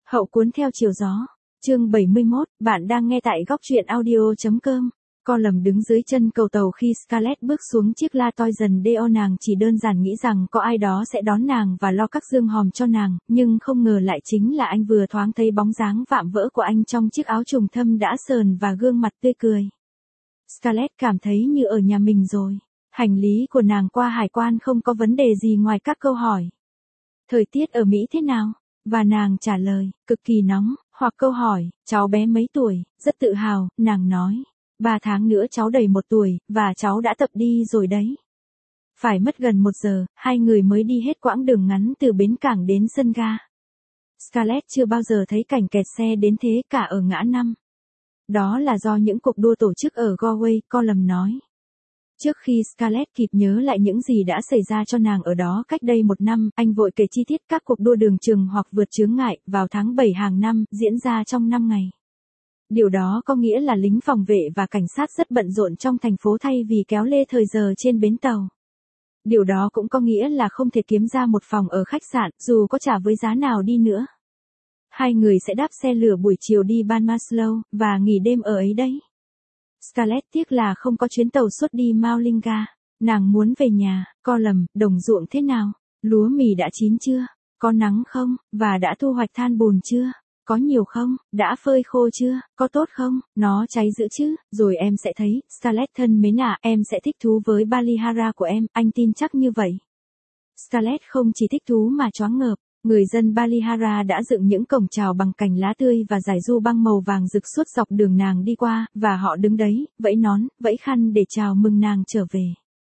Hậu cuốn theo chiều gió. Chương 71, bạn đang nghe tại góc truyện audio.com. Column đứng dưới chân cầu tàu khi Scarlett bước xuống chiếc La Toison Deo, nàng chỉ đơn giản nghĩ rằng có ai đó sẽ đón nàng và lo các dương hòm cho nàng, nhưng không ngờ lại chính là anh. Vừa thoáng thấy bóng dáng vạm vỡ của anh trong chiếc áo trùng thâm đã sờn và gương mặt tươi cười. Scarlett cảm thấy như ở nhà mình rồi. Hành lý của nàng qua hải quan không có vấn đề gì ngoài các câu hỏi. Thời tiết ở Mỹ thế nào? Và nàng trả lời, cực kỳ nóng, hoặc câu hỏi, cháu bé mấy tuổi, rất tự hào, nàng nói. 3 tháng nữa cháu đầy 1 tuổi, và cháu đã tập đi rồi đấy. Phải mất gần 1 giờ, hai người mới đi hết quãng đường ngắn từ bến cảng đến sân ga. Scarlett chưa bao giờ thấy cảnh kẹt xe đến thế cả ở ngã 5. Đó là do những cuộc đua tổ chức ở Galway, Column nói. Trước khi Scarlett kịp nhớ lại những gì đã xảy ra cho nàng ở đó cách đây 1 năm, anh vội kể chi tiết các cuộc đua đường trường hoặc vượt chướng ngại vào tháng 7 hàng năm, diễn ra trong 5 ngày. Điều đó có nghĩa là lính phòng vệ và cảnh sát rất bận rộn trong thành phố thay vì kéo lê thời giờ trên bến tàu. Điều đó cũng có nghĩa là không thể kiếm ra một phòng ở khách sạn, dù có trả với giá nào đi nữa. Hai người sẽ đáp xe lửa buổi chiều đi Balmaslow, và nghỉ đêm ở ấy đấy. Scarlett tiếc là không có chuyến tàu suốt đi Maulinga. Nàng muốn về nhà. Column, đồng ruộng thế nào? Lúa mì đã chín chưa? Có nắng không? Và đã thu hoạch than bùn chưa? Có nhiều không? Đã phơi khô chưa? Có tốt không? Nó cháy dữ chứ? Rồi em sẽ thấy. Scarlett thân mến à, em sẽ thích thú với Ballyhara của em, anh tin chắc như vậy. Scarlett không chỉ thích thú mà choáng ngợp. Người dân Ballyhara đã dựng những cổng chào bằng cành lá tươi và dải du băng màu vàng rực suốt dọc đường nàng đi qua, và họ đứng đấy, vẫy nón, vẫy khăn để chào mừng nàng trở về.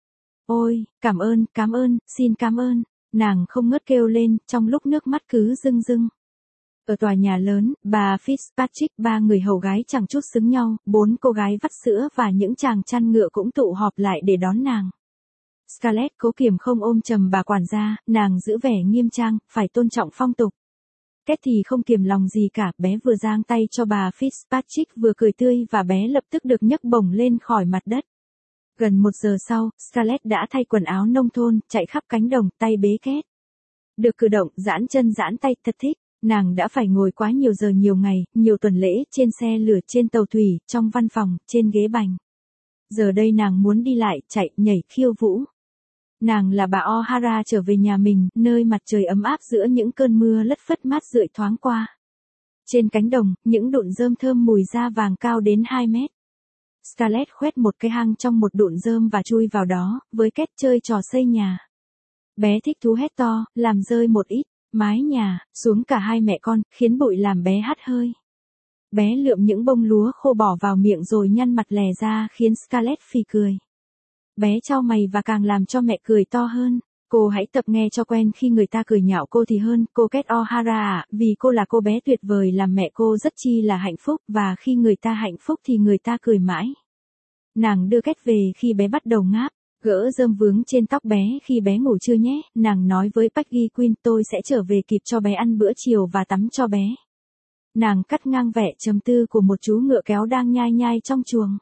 Ôi, cảm ơn, xin cảm ơn, nàng không ngớt kêu lên, trong lúc nước mắt cứ rưng rưng. Ở tòa nhà lớn, bà Fitzpatrick, 3 người hầu gái chẳng chút xứng nhau, 4 cô gái vắt sữa và những chàng chăn ngựa cũng tụ họp lại để đón nàng. Scarlett cố kiềm không ôm chầm bà quản gia, nàng giữ vẻ nghiêm trang, phải tôn trọng phong tục. Kết thì không kiềm lòng gì cả, bé vừa giang tay cho bà Fitzpatrick vừa cười tươi và bé lập tức được nhấc bổng lên khỏi mặt đất. Gần 1 giờ sau, Scarlett đã thay quần áo nông thôn, chạy khắp cánh đồng, tay bế két. Được cử động, giãn chân giãn tay, thật thích. Nàng đã phải ngồi quá nhiều giờ, nhiều ngày, nhiều tuần lễ, trên xe lửa, trên tàu thủy, trong văn phòng, trên ghế bành. Giờ đây nàng muốn đi lại, chạy, nhảy, khiêu vũ. Nàng là bà O'Hara trở về nhà mình, nơi mặt trời ấm áp giữa những cơn mưa lất phất mát rượi thoáng qua. Trên cánh đồng, những đụn rơm thơm mùi da vàng cao đến 2 mét. Scarlett khoét một cái hang trong một đụn rơm và chui vào đó, với két chơi trò xây nhà. Bé thích thú hét to, làm rơi một ít mái nhà xuống cả hai mẹ con, khiến bụi làm bé hắt hơi. Bé lượm những bông lúa khô bỏ vào miệng rồi nhăn mặt lè ra khiến Scarlett phì cười. Bé chau mày và càng làm cho mẹ cười to hơn. Cô hãy tập nghe cho quen khi người ta cười nhạo cô thì hơn, cô Kate O'Hara ạ, vì cô là cô bé tuyệt vời làm mẹ cô rất chi là hạnh phúc, và khi người ta hạnh phúc thì người ta cười mãi. Nàng đưa Kate về khi bé bắt đầu ngáp, gỡ rơm vướng trên tóc bé khi bé ngủ trưa nhé, nàng nói với Peggy Quinn, tôi sẽ trở về kịp cho bé ăn bữa chiều và tắm cho bé. Nàng cắt ngang vẻ trầm tư của một chú ngựa kéo đang nhai nhai trong chuồng.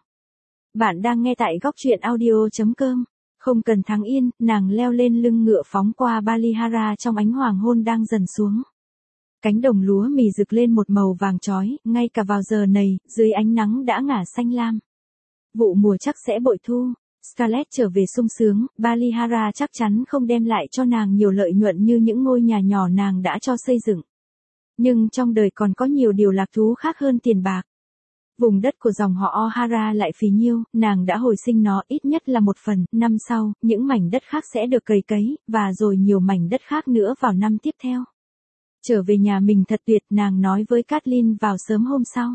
Bạn đang nghe tại góc truyện audio.com. Không cần thắng yên, nàng leo lên lưng ngựa phóng qua Ballyhara trong ánh hoàng hôn đang dần xuống. Cánh đồng lúa mì rực lên một màu vàng chói, ngay cả vào giờ này, dưới ánh nắng đã ngả xanh lam. Vụ mùa chắc sẽ bội thu. Scarlett trở về sung sướng, Ballyhara chắc chắn không đem lại cho nàng nhiều lợi nhuận như những ngôi nhà nhỏ nàng đã cho xây dựng. Nhưng trong đời còn có nhiều điều lạc thú khác hơn tiền bạc. Vùng đất của dòng họ O'Hara lại phì nhiêu, nàng đã hồi sinh nó ít nhất là 1 phần, năm sau, những mảnh đất khác sẽ được cày cấy, và rồi nhiều mảnh đất khác nữa vào năm tiếp theo. Trở về nhà mình thật tuyệt, nàng nói với Kathleen vào sớm hôm sau.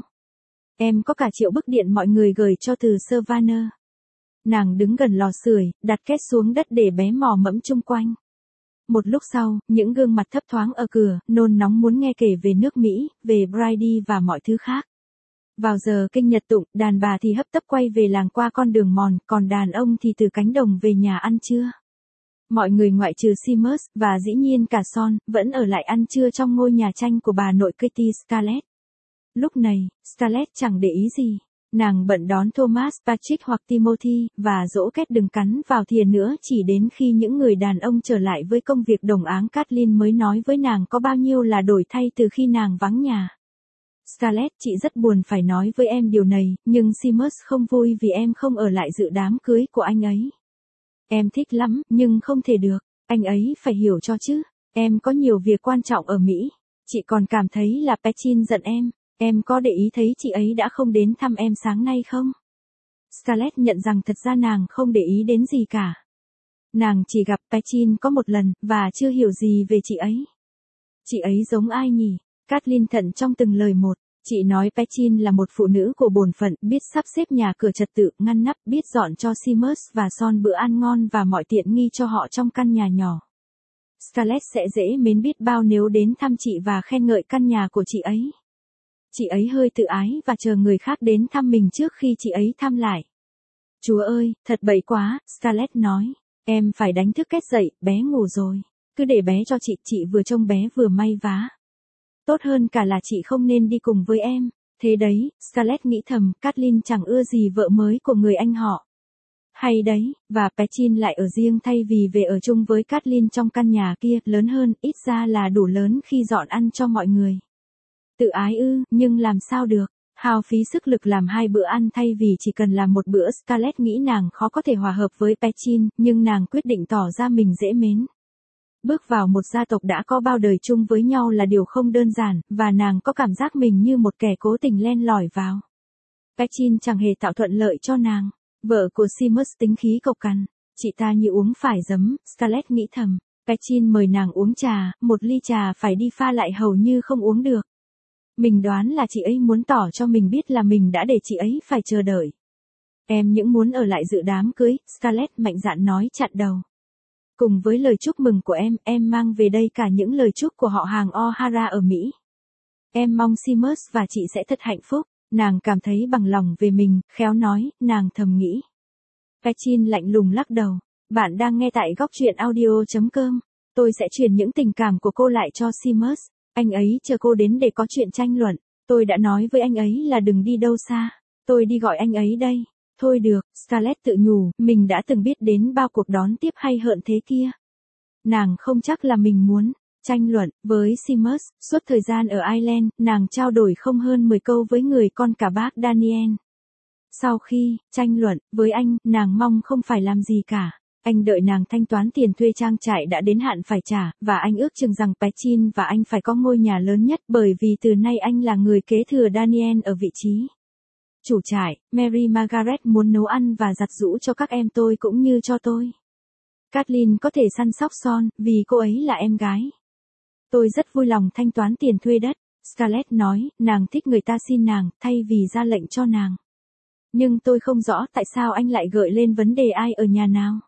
Em có cả triệu bức điện mọi người gửi cho từ Savannah. Nàng đứng gần lò sưởi, đặt két xuống đất để bé mò mẫm chung quanh. Một lúc sau, những gương mặt thấp thoáng ở cửa, nôn nóng muốn nghe kể về nước Mỹ, về Brady và mọi thứ khác. Vào giờ kinh nhật tụng, đàn bà thì hấp tấp quay về làng qua con đường mòn, còn đàn ông thì từ cánh đồng về nhà ăn trưa. Mọi người ngoại trừ Seamus, và dĩ nhiên cả Son, vẫn ở lại ăn trưa trong ngôi nhà tranh của bà nội Katie Scarlett. Lúc này, Scarlett chẳng để ý gì. Nàng bận đón Thomas Patrick hoặc Timothy, và dỗ Kate đừng cắn vào thìa nữa, chỉ đến khi những người đàn ông trở lại với công việc đồng áng Kathleen mới nói với nàng có bao nhiêu là đổi thay từ khi nàng vắng nhà. Scarlett, chị rất buồn phải nói với em điều này, nhưng Seamus không vui vì em không ở lại dự đám cưới của anh ấy. Em thích lắm, nhưng không thể được, anh ấy phải hiểu cho chứ. Em có nhiều việc quan trọng ở Mỹ. Chị còn cảm thấy là Patchen giận em có để ý thấy chị ấy đã không đến thăm em sáng nay không? Scarlett nhận rằng thật ra nàng không để ý đến gì cả. Nàng chỉ gặp Patchen có một lần, và chưa hiểu gì về chị ấy. Chị ấy giống ai nhỉ? Kathleen thận trong từng lời một. Chị nói Patchen là một phụ nữ của bổn phận, biết sắp xếp nhà cửa trật tự, ngăn nắp, biết dọn cho Seamus và Son bữa ăn ngon và mọi tiện nghi cho họ trong căn nhà nhỏ. Scarlett sẽ dễ mến biết bao nếu đến thăm chị và khen ngợi căn nhà của chị ấy. Chị ấy hơi tự ái và chờ người khác đến thăm mình trước khi chị ấy thăm lại. Chúa ơi, thật bậy quá, Scarlett nói. Em phải đánh thức Kate dậy, bé ngủ rồi. Cứ để bé cho chị vừa trông bé vừa may vá. Tốt hơn cả là chị không nên đi cùng với em. Thế đấy, Scarlett nghĩ thầm, Kathleen chẳng ưa gì vợ mới của người anh họ. Hay đấy, và Patchen lại ở riêng thay vì về ở chung với Kathleen trong căn nhà kia, lớn hơn, ít ra là đủ lớn khi dọn ăn cho mọi người. Tự ái ư, nhưng làm sao được, hao phí sức lực làm 2 bữa ăn thay vì chỉ cần làm một bữa. Scarlett nghĩ nàng khó có thể hòa hợp với Patchen, nhưng nàng quyết định tỏ ra mình dễ mến. Bước vào một gia tộc đã có bao đời chung với nhau là điều không đơn giản, và nàng có cảm giác mình như một kẻ cố tình len lỏi vào. Patchen chẳng hề tạo thuận lợi cho nàng. Vợ của Seamus tính khí cộc cằn. Chị ta như uống phải giấm, Scarlett nghĩ thầm. Patchen mời nàng uống trà, một ly trà phải đi pha lại hầu như không uống được. Mình đoán là chị ấy muốn tỏ cho mình biết là mình đã để chị ấy phải chờ đợi. Em những muốn ở lại dự đám cưới, Scarlett mạnh dạn nói chặn đầu. Cùng với lời chúc mừng của em mang về đây cả những lời chúc của họ hàng O'Hara ở Mỹ. Em mong Seamus và chị sẽ thật hạnh phúc. Nàng cảm thấy bằng lòng về mình, khéo nói, nàng thầm nghĩ. Patchen lạnh lùng lắc đầu. Bạn đang nghe tại góc truyện audio.com. Tôi sẽ truyền những tình cảm của cô lại cho Seamus. Anh ấy chờ cô đến để có chuyện tranh luận. Tôi đã nói với anh ấy là đừng đi đâu xa. Tôi đi gọi anh ấy đây. Thôi được, Scarlett tự nhủ, mình đã từng biết đến bao cuộc đón tiếp hay hợn thế kia. Nàng không chắc là mình muốn tranh luận với Seamus. Suốt thời gian ở Ireland, nàng trao đổi không hơn 10 câu với người con cả bác Daniel. Sau khi tranh luận với anh, nàng mong không phải làm gì cả. Anh đợi nàng thanh toán tiền thuê trang trại đã đến hạn phải trả, và anh ước chừng rằng Patchen và anh phải có ngôi nhà lớn nhất, bởi vì từ nay anh là người kế thừa Daniel ở vị trí chủ trại. Mary Margaret muốn nấu ăn và giặt giũ cho các em tôi cũng như cho tôi. Kathleen có thể săn sóc Son, vì cô ấy là em gái. Tôi rất vui lòng thanh toán tiền thuê đất, Scarlett nói, nàng thích người ta xin nàng, thay vì ra lệnh cho nàng. Nhưng tôi không rõ tại sao anh lại gợi lên vấn đề ai ở nhà nào.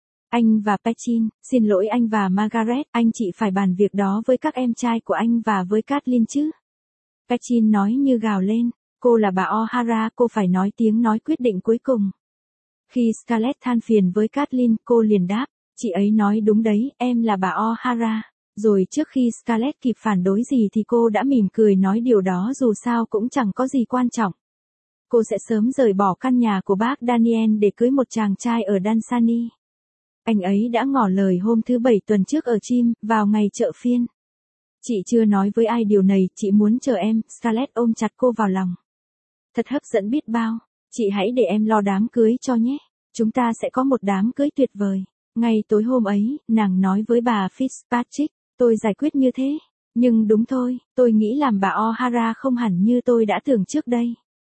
Anh và Patchen, xin lỗi anh và Margaret, anh chị phải bàn việc đó với các em trai của anh và với Kathleen chứ. Patchen nói như gào lên, cô là bà O'Hara, cô phải nói tiếng nói quyết định cuối cùng. Khi Scarlett than phiền với Kathleen, cô liền đáp, chị ấy nói đúng đấy, em là bà O'Hara. Rồi trước khi Scarlett kịp phản đối gì thì cô đã mỉm cười nói điều đó dù sao cũng chẳng có gì quan trọng. Cô sẽ sớm rời bỏ căn nhà của bác Daniel để cưới một chàng trai ở Dunsany. Anh ấy đã ngỏ lời hôm thứ Bảy tuần trước ở Chim, vào ngày chợ phiên. Chị chưa nói với ai điều này, chị muốn chờ em. Scarlett ôm chặt cô vào lòng. Thật hấp dẫn biết bao. Chị hãy để em lo đám cưới cho nhé. Chúng ta sẽ có một đám cưới tuyệt vời. Ngay tối hôm ấy, nàng nói với bà Fitzpatrick, tôi giải quyết như thế. Nhưng đúng thôi, tôi nghĩ làm bà O'Hara không hẳn như tôi đã tưởng trước đây.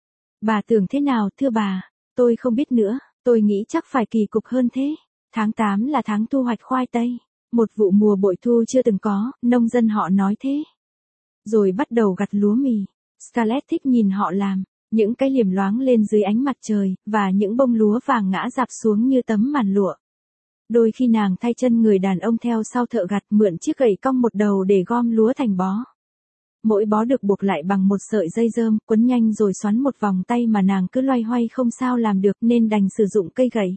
Bà tưởng thế nào thưa bà? Tôi không biết nữa, tôi nghĩ chắc phải kỳ cục hơn thế. Tháng 8 là tháng thu hoạch khoai tây. Một vụ mùa bội thu chưa từng có, nông dân họ nói thế. Rồi bắt đầu gặt lúa mì. Scarlett thích nhìn họ làm. Những cái liềm loáng lên dưới ánh mặt trời, và những bông lúa vàng ngã rạp xuống như tấm màn lụa. Đôi khi nàng thay chân người đàn ông theo sau thợ gặt, mượn chiếc gậy cong một đầu để gom lúa thành bó. Mỗi bó được buộc lại bằng một sợi dây rơm, quấn nhanh rồi xoắn một vòng tay mà nàng cứ loay hoay không sao làm được nên đành sử dụng cây gậy.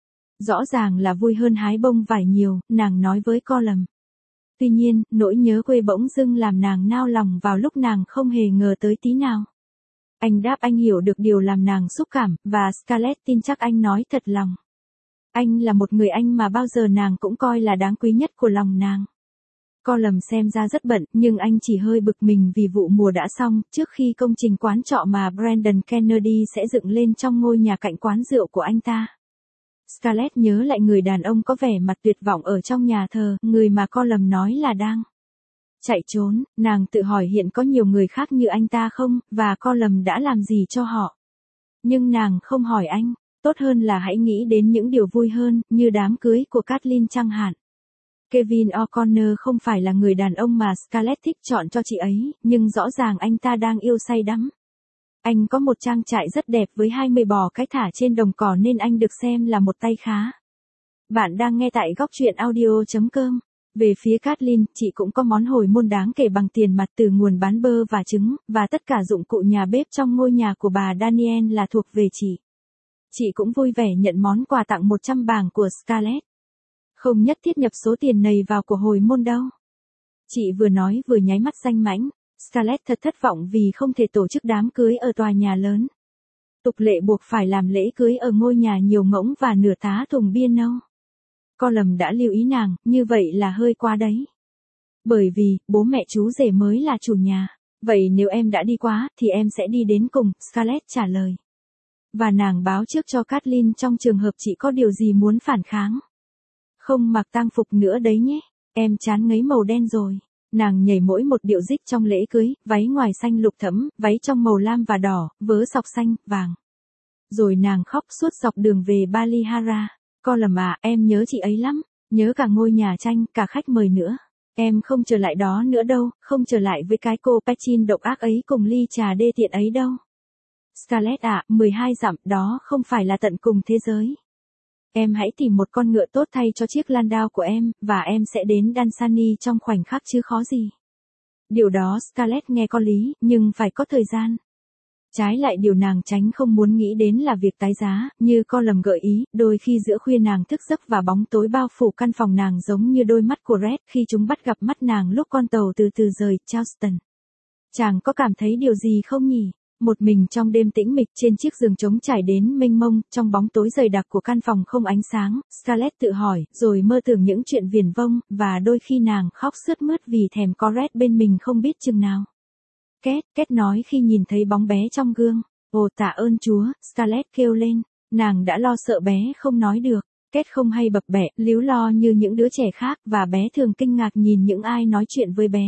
Rõ ràng là vui hơn hái bông vải nhiều, nàng nói với Colum. Tuy nhiên, nỗi nhớ quê bỗng dưng làm nàng nao lòng vào lúc nàng không hề ngờ tới tí nào. Anh đáp anh hiểu được điều làm nàng xúc cảm, và Scarlett tin chắc anh nói thật lòng. Anh là một người anh mà bao giờ nàng cũng coi là đáng quý nhất của lòng nàng. Colum xem ra rất bận, nhưng anh chỉ hơi bực mình vì vụ mùa đã xong, trước khi công trình quán trọ mà Brandon Kennedy sẽ dựng lên trong ngôi nhà cạnh quán rượu của anh ta. Scarlett nhớ lại người đàn ông có vẻ mặt tuyệt vọng ở trong nhà thờ, người mà Colum nói là đang chạy trốn. Nàng tự hỏi hiện có nhiều người khác như anh ta không, và Colum đã làm gì cho họ. Nhưng nàng không hỏi anh, tốt hơn là hãy nghĩ đến những điều vui hơn, như đám cưới của Kathleen chẳng hạn. Kevin O'Connor không phải là người đàn ông mà Scarlett thích chọn cho chị ấy, nhưng rõ ràng anh ta đang yêu say đắm. Anh có một trang trại rất đẹp với 20 bò cái thả trên đồng cỏ nên anh được xem là một tay khá. Bạn đang nghe tại góc truyện audio.com. Về phía Kathleen, chị cũng có món hồi môn đáng kể bằng tiền mặt từ nguồn bán bơ và trứng, và tất cả dụng cụ nhà bếp trong ngôi nhà của bà Daniel là thuộc về chị. Chị cũng vui vẻ nhận món quà tặng 100 bảng của Scarlett. Không nhất thiết nhập số tiền này vào của hồi môn đâu. Chị vừa nói vừa nháy mắt danh mãnh. Scarlett thật thất vọng vì không thể tổ chức đám cưới ở tòa nhà lớn. Tục lệ buộc phải làm lễ cưới ở ngôi nhà nhiều ngỗng và nửa tá thùng bia nâu. Colum đã lưu ý nàng, như vậy là hơi quá đấy. Bởi vì, bố mẹ chú rể mới là chủ nhà. Vậy nếu em đã đi quá, thì em sẽ đi đến cùng, Scarlett trả lời. Và nàng báo trước cho Kathleen trong trường hợp chị có điều gì muốn phản kháng. Không mặc tang phục nữa đấy nhé, em chán ngấy màu đen rồi. Nàng nhảy mỗi một điệu dích trong lễ cưới, váy ngoài xanh lục thẫm, váy trong màu lam và đỏ, vớ sọc xanh, vàng. Rồi nàng khóc suốt dọc đường về Ballyhara. Colum à, em nhớ chị ấy lắm, nhớ cả ngôi nhà tranh, cả khách mời nữa. Em không trở lại đó nữa đâu, không trở lại với cái cô Pechin độc ác ấy cùng ly trà đê tiện ấy đâu. Scarlett à, 12 dặm, đó không phải là tận cùng thế giới. Em hãy tìm một con ngựa tốt thay cho chiếc Landau của em, và em sẽ đến Dansani trong khoảnh khắc chứ khó gì. Điều đó Scarlett nghe có lý, nhưng phải có thời gian. Trái lại điều nàng tránh không muốn nghĩ đến là việc tái giá, như Colum gợi ý, đôi khi giữa khuya nàng thức giấc và bóng tối bao phủ căn phòng nàng giống như đôi mắt của Red khi chúng bắt gặp mắt nàng lúc con tàu từ từ rời Charleston. Chàng có cảm thấy điều gì không nhỉ? Một mình trong đêm tĩnh mịch trên chiếc giường trống trải đến mênh mông, trong bóng tối dày đặc của căn phòng không ánh sáng, Scarlett tự hỏi, rồi mơ tưởng những chuyện viển vông, và đôi khi nàng khóc sướt mướt vì thèm có Red bên mình không biết chừng nào. Két nói khi nhìn thấy bóng bé trong gương. Ồ tạ ơn Chúa, Scarlett kêu lên, nàng đã lo sợ bé không nói được. Két không hay bập bẹ, líu lo như những đứa trẻ khác, và bé thường kinh ngạc nhìn những ai nói chuyện với bé.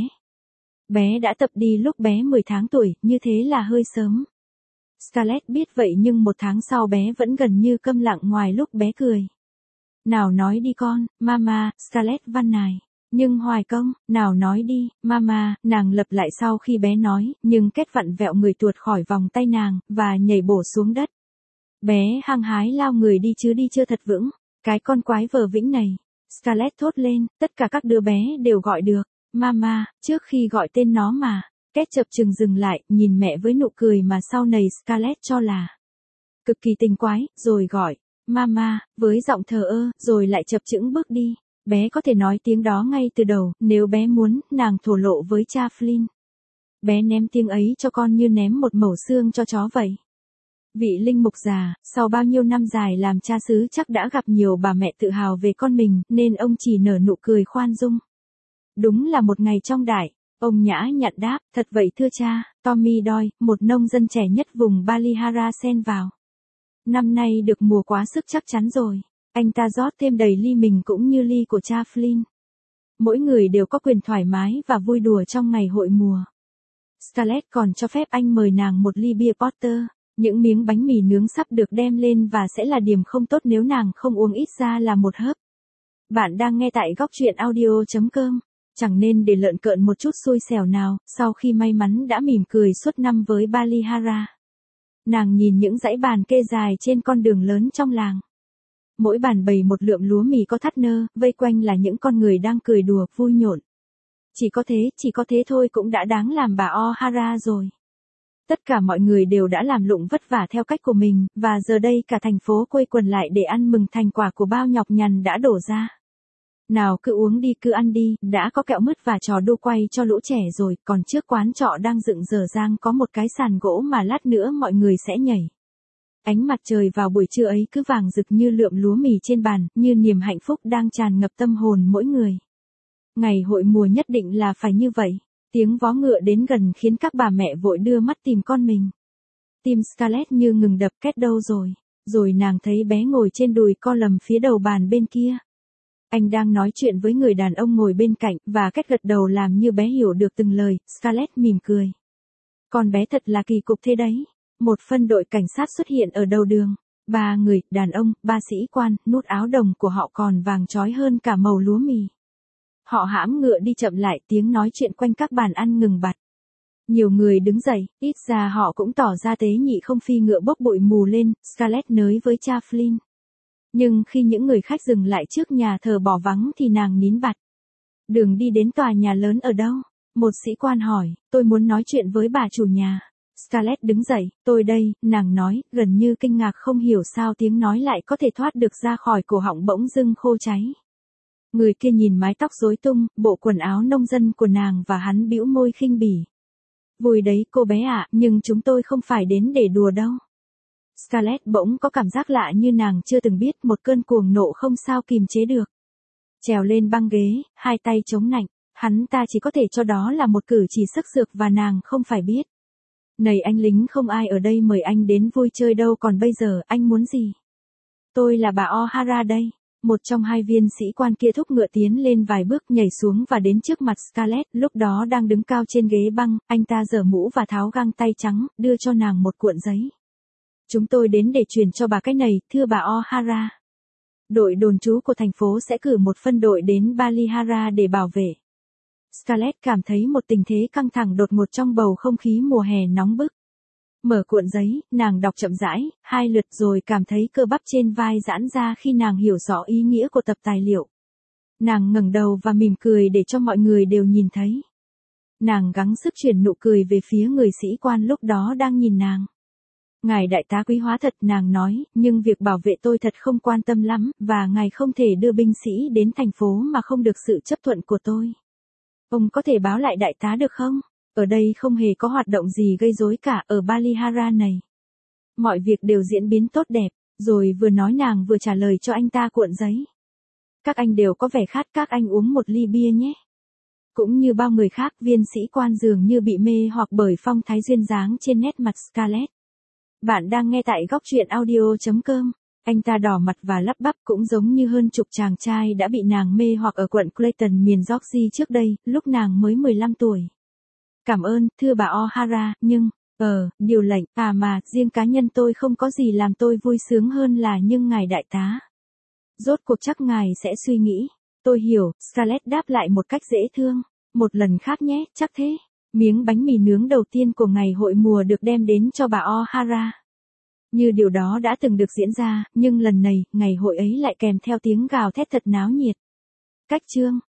Bé đã tập đi lúc bé 10 tháng tuổi, như thế là hơi sớm. Scarlett biết vậy nhưng 1 tháng sau bé vẫn gần như câm lặng ngoài lúc bé cười. Nào nói đi con, mama, Scarlett van nài. Nhưng hoài công, nào nói đi, mama, nàng lặp lại sau khi bé nói, nhưng Két vặn vẹo người tuột khỏi vòng tay nàng, và nhảy bổ xuống đất. Bé hăng hái lao người đi chứ đi chưa thật vững, cái con quái vờ vĩnh này. Scarlett thốt lên, tất cả các đứa bé đều gọi được, mama, trước khi gọi tên nó mà. Két chập chừng dừng lại, nhìn mẹ với nụ cười mà sau này Scarlett cho là cực kỳ tinh quái, rồi gọi, mama, với giọng thờ ơ, rồi lại chập chững bước đi. Bé có thể nói tiếng đó ngay từ đầu, nếu bé muốn, nàng thổ lộ với cha Flynn. Bé ném tiếng ấy cho con như ném một mẩu xương cho chó vậy. Vị linh mục già, sau bao nhiêu năm dài làm cha xứ chắc đã gặp nhiều bà mẹ tự hào về con mình, nên ông chỉ nở nụ cười khoan dung. Đúng là một ngày trong đại. Ông nhã nhặn đáp, thật vậy thưa cha. Tommy Doyle, một nông dân trẻ nhất vùng Ballyhara xen vào. Năm nay được mùa quá sức chắc chắn rồi. Anh ta rót thêm đầy ly mình cũng như ly của cha Flynn. Mỗi người đều có quyền thoải mái và vui đùa trong ngày hội mùa. Scarlett còn cho phép anh mời nàng một ly bia porter. Những miếng bánh mì nướng sắp được đem lên và sẽ là điểm không tốt nếu nàng không uống ít ra là một hớp. Bạn đang nghe tại góc truyện audio.com. Chẳng nên để lợn cợn một chút xui xẻo nào, sau khi may mắn đã mỉm cười suốt năm với Ballyhara. Nàng nhìn những dãy bàn kê dài trên con đường lớn trong làng. Mỗi bàn bày một lượm lúa mì có thắt nơ, vây quanh là những con người đang cười đùa, vui nhộn. Chỉ có thế thôi cũng đã đáng làm bà O'Hara rồi. Tất cả mọi người đều đã làm lụng vất vả theo cách của mình, và giờ đây cả thành phố quây quần lại để ăn mừng thành quả của bao nhọc nhằn đã đổ ra. Nào cứ uống đi cứ ăn đi, đã có kẹo mứt và trò đua quay cho lũ trẻ rồi, còn trước quán trọ đang dựng dở dang có một cái sàn gỗ mà lát nữa mọi người sẽ nhảy. Ánh mặt trời vào buổi trưa ấy cứ vàng rực như lượm lúa mì trên bàn, như niềm hạnh phúc đang tràn ngập tâm hồn mỗi người. Ngày hội mùa nhất định là phải như vậy. Tiếng vó ngựa đến gần khiến các bà mẹ vội đưa mắt tìm con mình. Tim Scarlett như ngừng đập, Két đâu rồi? Rồi nàng thấy bé ngồi trên đùi Colum phía đầu bàn bên kia. Anh đang nói chuyện với người đàn ông ngồi bên cạnh, và Két gật đầu làm như bé hiểu được từng lời. Scarlett mỉm cười. Con bé thật là kỳ cục thế đấy. Một phân đội cảnh sát xuất hiện ở đầu đường. 3 người, đàn ông, 3 sĩ quan, nút áo đồng của họ còn vàng chói hơn cả màu lúa mì. Họ hãm ngựa đi chậm lại, tiếng nói chuyện quanh các bàn ăn ngừng bặt. Nhiều người đứng dậy, ít ra họ cũng tỏ ra tế nhị không phi ngựa bốc bụi mù lên, Scarlett nới với cha Flynn. Nhưng khi những người khách dừng lại trước nhà thờ bỏ vắng thì nàng nín bặt. Đường đi đến tòa nhà lớn ở đâu? Một sĩ quan hỏi, tôi muốn nói chuyện với bà chủ nhà. Scarlett đứng dậy, tôi đây, nàng nói, gần như kinh ngạc không hiểu sao tiếng nói lại có thể thoát được ra khỏi cổ họng bỗng dưng khô cháy. Người kia nhìn mái tóc rối tung, bộ quần áo nông dân của nàng và hắn bĩu môi khinh bỉ. Vui đấy cô bé ạ, nhưng chúng tôi không phải đến để đùa đâu. Scarlett bỗng có cảm giác lạ như nàng chưa từng biết, một cơn cuồng nộ không sao kìm chế được. Trèo lên băng ghế, hai tay chống nạnh, hắn ta chỉ có thể cho đó là một cử chỉ sức sược và nàng không phải biết. Này anh lính, không ai ở đây mời anh đến vui chơi đâu, còn bây giờ anh muốn gì? Tôi là bà O'Hara đây. Một trong hai viên sĩ quan kia thúc ngựa tiến lên vài bước, nhảy xuống và đến trước mặt Scarlett, lúc đó đang đứng cao trên ghế băng. Anh ta giở mũ và tháo găng tay trắng, đưa cho nàng một cuộn giấy. Chúng tôi đến để truyền cho bà cái này, thưa bà O'Hara. Đội đồn trú của thành phố sẽ cử một phân đội đến Ballyhara để bảo vệ. Scarlett cảm thấy một tình thế căng thẳng đột ngột trong bầu không khí mùa hè nóng bức. Mở cuộn giấy, nàng đọc chậm rãi, 2 lượt rồi cảm thấy cơ bắp trên vai giãn ra khi nàng hiểu rõ ý nghĩa của tập tài liệu. Nàng ngẩng đầu và mỉm cười để cho mọi người đều nhìn thấy. Nàng gắng sức chuyển nụ cười về phía người sĩ quan lúc đó đang nhìn nàng. Ngài đại tá quý hóa thật, nàng nói, nhưng việc bảo vệ tôi thật không quan tâm lắm, và ngài không thể đưa binh sĩ đến thành phố mà không được sự chấp thuận của tôi. Ông có thể báo lại đại tá được không? Ở đây không hề có hoạt động gì gây rối cả ở Ballyhara này. Mọi việc đều diễn biến tốt đẹp, rồi vừa nói nàng vừa trả lời cho anh ta cuộn giấy. Các anh đều có vẻ khát, các anh uống một ly bia nhé. Cũng như bao người khác, viên sĩ quan dường như bị mê hoặc bởi phong thái duyên dáng trên nét mặt Scarlett. Bạn đang nghe tại góc truyện audio.com. Anh ta đỏ mặt và lắp bắp, cũng giống như hơn chục chàng trai đã bị nàng mê hoặc ở quận Clayton miền Georgia trước đây, lúc nàng mới 15 tuổi. Cảm ơn, thưa bà O'Hara, nhưng, điều lệnh, mà, riêng cá nhân tôi không có gì làm tôi vui sướng hơn là nhưng ngài đại tá. Rốt cuộc chắc ngài sẽ suy nghĩ. Tôi hiểu, Scarlett đáp lại một cách dễ thương. Một lần khác nhé, chắc thế. Miếng bánh mì nướng đầu tiên của ngày hội mùa được đem đến cho bà O'Hara. Như điều đó đã từng được diễn ra, nhưng lần này, ngày hội ấy lại kèm theo tiếng gào thét thật náo nhiệt. Cách chương